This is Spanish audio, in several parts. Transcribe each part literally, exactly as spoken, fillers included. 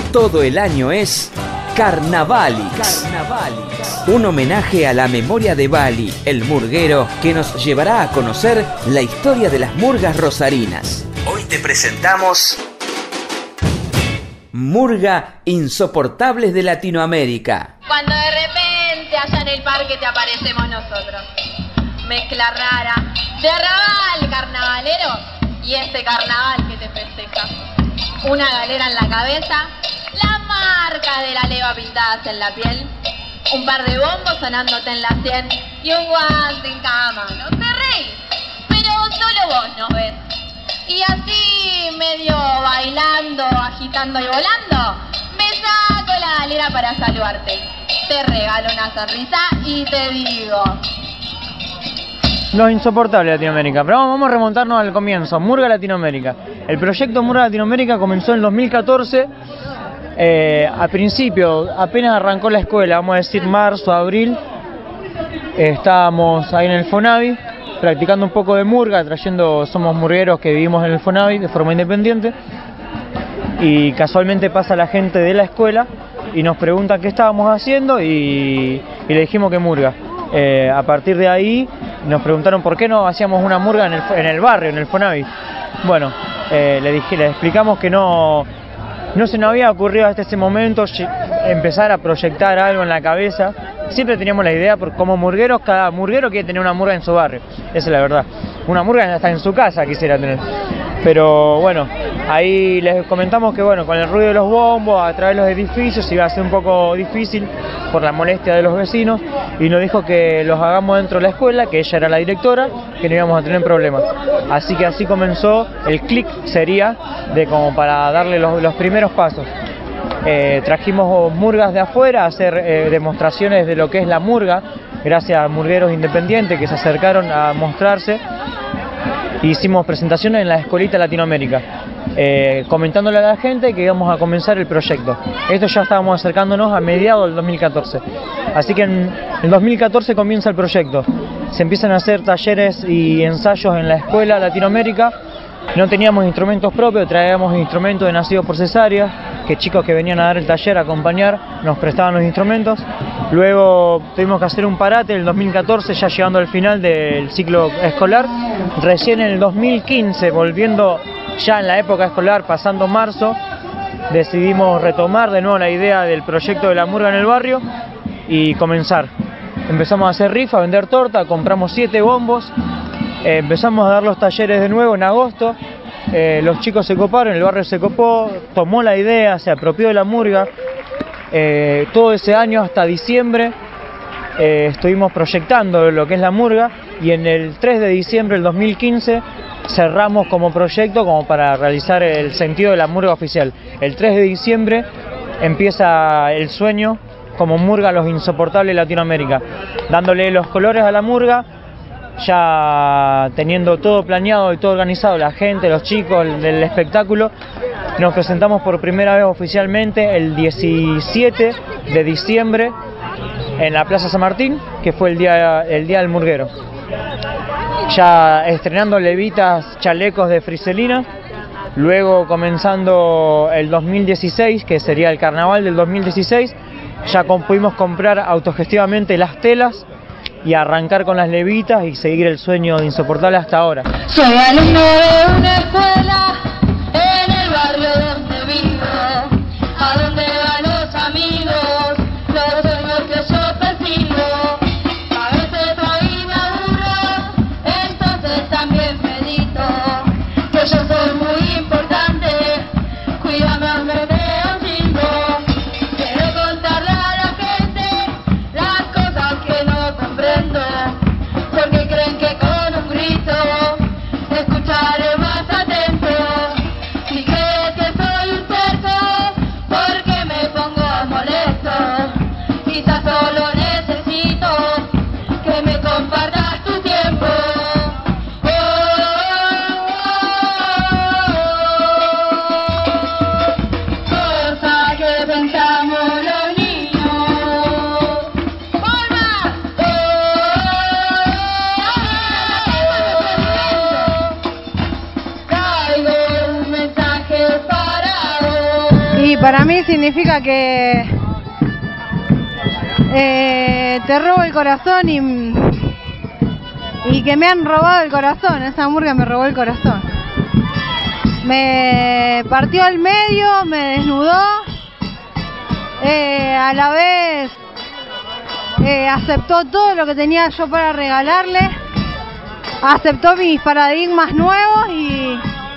todo el año es Carnavalix. Carnavalix. Un homenaje a la memoria de Bali, el murguero que nos llevará a conocer la historia de las murgas rosarinas. Hoy te presentamos Murga Insoportables de Latinoamérica. Cuando de repente allá en el parque te aparecemos nosotros. Mezcla rara de arrabal carnavalero y este carnaval que te festeja. Una galera en la cabeza, las marcas de la leva pintadas en la piel, un par de bombos sonándote en la sien y un guante en cada mano. Te reís, pero solo vos nos ves. Y así, medio bailando, agitando y volando, me saco la galera para saludarte. Te regalo una sonrisa y te digo... Los Insoportables de Latinoamérica, pero vamos, vamos a remontarnos al comienzo. Murga Latinoamérica. El proyecto Murga Latinoamérica comenzó en el dos mil catorce. Eh, al principio, apenas arrancó la escuela, vamos a decir marzo, abril, eh, estábamos ahí en el Fonavi practicando un poco de murga, trayendo, somos murgueros que vivimos en el Fonavi de forma independiente, y casualmente pasa la gente de la escuela y nos pregunta qué estábamos haciendo y, y le dijimos que murga. Eh, a partir de ahí nos preguntaron por qué no hacíamos una murga en el, en el barrio, en el Fonavi. Bueno, eh, le, dije, le explicamos que no, no se nos había ocurrido hasta ese momento empezar a proyectar algo en la cabeza. Siempre teníamos la idea, por como murgueros, cada murguero quiere tener una murga en su barrio, esa es la verdad. Una murga hasta en su casa quisiera tener. Pero bueno, ahí les comentamos que bueno, con el ruido de los bombos, a través de los edificios, iba a ser un poco difícil por la molestia de los vecinos, y nos dijo que los hagamos dentro de la escuela, que ella era la directora, que no íbamos a tener problemas. Así que así comenzó, el clic sería de como para darle los, los primeros pasos. Eh, trajimos murgas de afuera a hacer eh, demostraciones de lo que es la murga, gracias a murgueros independientes que se acercaron a mostrarse. Hicimos presentaciones en la escuelita Latinoamérica, eh, comentándole a la gente que íbamos a comenzar el proyecto. Esto ya estábamos acercándonos a mediados del dos mil catorce. Así que en el dos mil catorce comienza el proyecto. Se empiezan a hacer talleres y ensayos en la escuela Latinoamérica. No teníamos instrumentos propios, traíamos instrumentos de nacidos por cesárea, que chicos que venían a dar el taller a acompañar nos prestaban los instrumentos. Luego tuvimos que hacer un parate en el dos mil catorce, ya llegando al final del ciclo escolar. Recién en el dos mil quince, volviendo ya en la época escolar, pasando marzo, decidimos retomar de nuevo la idea del proyecto de la murga en el barrio y comenzar. Empezamos a hacer rifa, a vender torta, compramos siete bombos, eh, empezamos a dar los talleres de nuevo en agosto. Eh, los chicos se coparon, el barrio se copó, tomó la idea, se apropió de la murga. Eh, todo ese año hasta diciembre eh, estuvimos proyectando lo que es la murga, y en el tres de diciembre del dos mil quince cerramos como proyecto como para realizar el sentido de la murga oficial. El tres de diciembre empieza el sueño como murga Los Insoportables de Latinoamérica, dándole los colores a la murga, ya teniendo todo planeado y todo organizado, la gente, los chicos del espectáculo. Nos presentamos por primera vez oficialmente el diecisiete de diciembre en la Plaza San Martín, que fue el día, el día del murguero. Ya estrenando levitas, chalecos de friselina. Luego comenzando el dos mil dieciséis, que sería el carnaval del dos mil dieciséis, ya pudimos comprar autogestivamente las telas y arrancar con las levitas y seguir el sueño de Insoportable hasta ahora. Soy alumno de una escuela en el barrio donde vivo, a donde van los amigos, los sueños que yo persigo. A veces hoy me aburro, entonces también medito, que yo soy muy importante, cuídame, me veo chico. Quiero contarle a la gente las cosas que no comprendo, porque creen que con un grito escucharé más atento. Si crees que soy para mí significa que eh, te robo el corazón y, y que me han robado el corazón. Esa murga me robó el corazón. Me partió al medio, me desnudó, eh, a la vez eh, aceptó todo lo que tenía yo para regalarle, aceptó mis paradigmas nuevos y,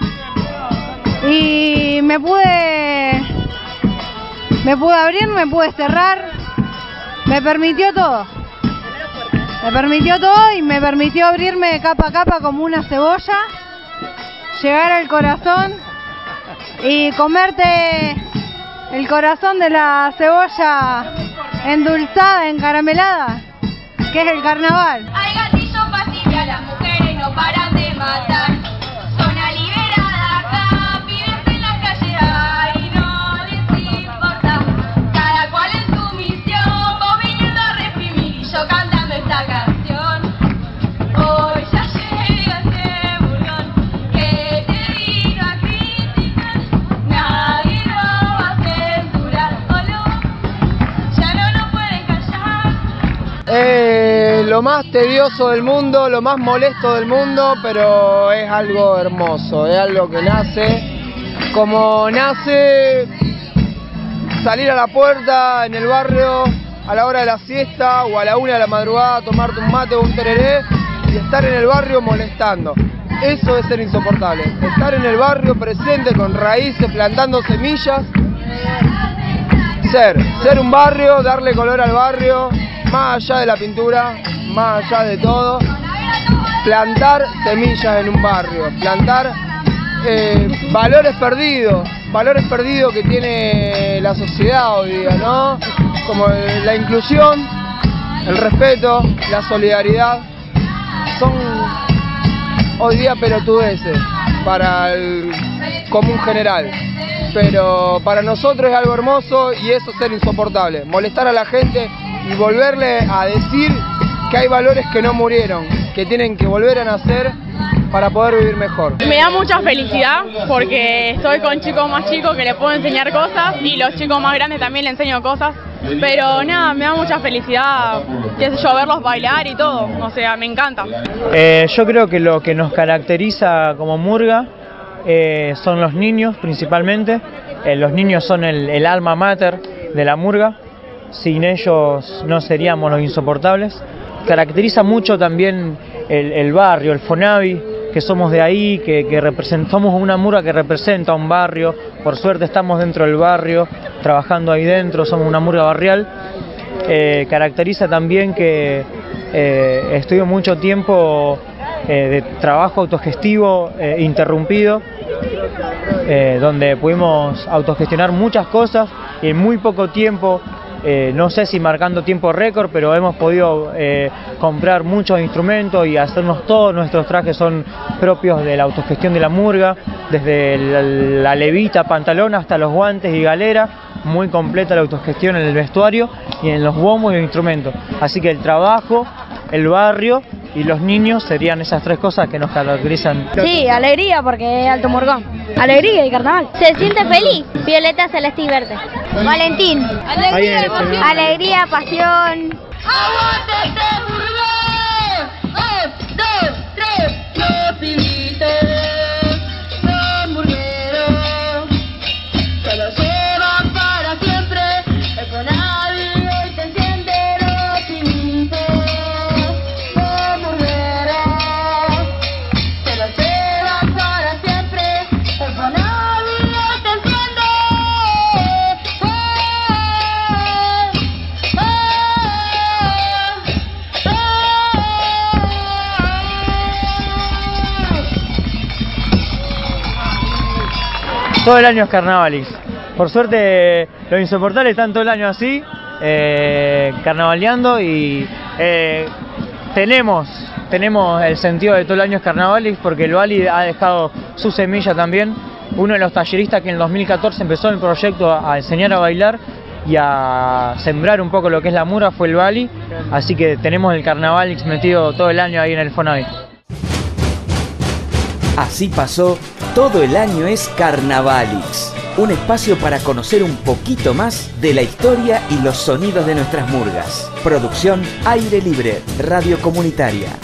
y me pude, me pude abrir, me pude cerrar, me permitió todo, me permitió todo y me permitió abrirme de capa a capa como una cebolla, llegar al corazón y comerte el corazón de la cebolla endulzada, encaramelada, que es el carnaval. Hay gatillo pasible, a las mujeres no paran de matar. Zona liberada acá, pibes en la calle, ay, no les importa. Cada cual en su misión, vos viniendo a reprimir y yo cantando esta canción. Hoy ya llega este burlón que te vino a criticar. Nadie lo va a censurar, ¿o no? Ya no nos pueden callar. Eh, lo más tedioso del mundo, lo más molesto del mundo, pero es algo hermoso, es algo que nace, como nace salir a la puerta en el barrio a la hora de la siesta o a la una de la madrugada, tomarte un mate o un tereré y estar en el barrio molestando. Eso es ser insoportable, estar en el barrio presente con raíces, plantando semillas, ser, ser un barrio, darle color al barrio, más allá de la pintura, más allá de todo, plantar semillas en un barrio, plantar eh, valores perdidos, valores perdidos que tiene la sociedad hoy día, ¿no? Como la inclusión, el respeto, la solidaridad, son hoy día pelotudeces para el común general, pero para nosotros es algo hermoso y eso es ser insoportable, molestar a la gente y volverle a decir que hay valores que no murieron, que tienen que volver a nacer para poder vivir mejor. Me da mucha felicidad porque estoy con chicos más chicos que les puedo enseñar cosas y los chicos más grandes también les enseño cosas, pero nada, me da mucha felicidad, qué sé yo, verlos bailar y todo, o sea, me encanta. Eh, yo creo que lo que nos caracteriza como murga eh, son los niños principalmente. Eh, los niños son el, el alma mater de la murga, sin ellos no seríamos los insoportables. Caracteriza mucho también el, el barrio, el Fonavi, que somos de ahí, que, que representamos una murga que representa un barrio. Por suerte estamos dentro del barrio, trabajando ahí dentro, somos una murga barrial. Eh, caracteriza también que eh, estuve mucho tiempo eh, de trabajo autogestivo eh, interrumpido, eh, donde pudimos autogestionar muchas cosas y en muy poco tiempo. Eh, no sé si marcando tiempo récord, pero hemos podido eh, comprar muchos instrumentos y hacernos todos nuestros trajes son propios de la autogestión de la murga, desde la, la levita, pantalón hasta los guantes y galera, muy completa la autogestión en el vestuario y en los bombos y los instrumentos. Así que el trabajo, el barrio y los niños serían esas tres cosas que nos caracterizan. Sí, alegría porque es Alto Morgón. Alegría y carnaval. Se siente feliz. Violeta, celeste y verde. Valentín. Alegría, emoción. Alegría, pasión. ¡Aguante este burlón! ¡Un, dos, tres! Los pibitos, los murgueros, se lo llevan para siempre. El Fonavi hoy te enciende los pinitos. Los murgueros, se lo llevan para siempre. El Fonavi hoy te enciende. ¡Oh! Todo el año es carnavalix. Por suerte los insoportables están todo el año así, eh, carnavaleando y eh, tenemos, tenemos el sentido de todo el año es carnavalix porque el Bali ha dejado su semilla también. Uno de los talleristas que en el dos mil catorce empezó el proyecto a, a enseñar a bailar y a sembrar un poco lo que es la murga fue el Bali, así que tenemos el carnavalix metido todo el año ahí en el Fonavi. Así pasó, todo el año es Carnavalix. un espacio para conocer un poquito más de la historia y los sonidos de nuestras murgas. Producción Aire Libre, Radio Comunitaria.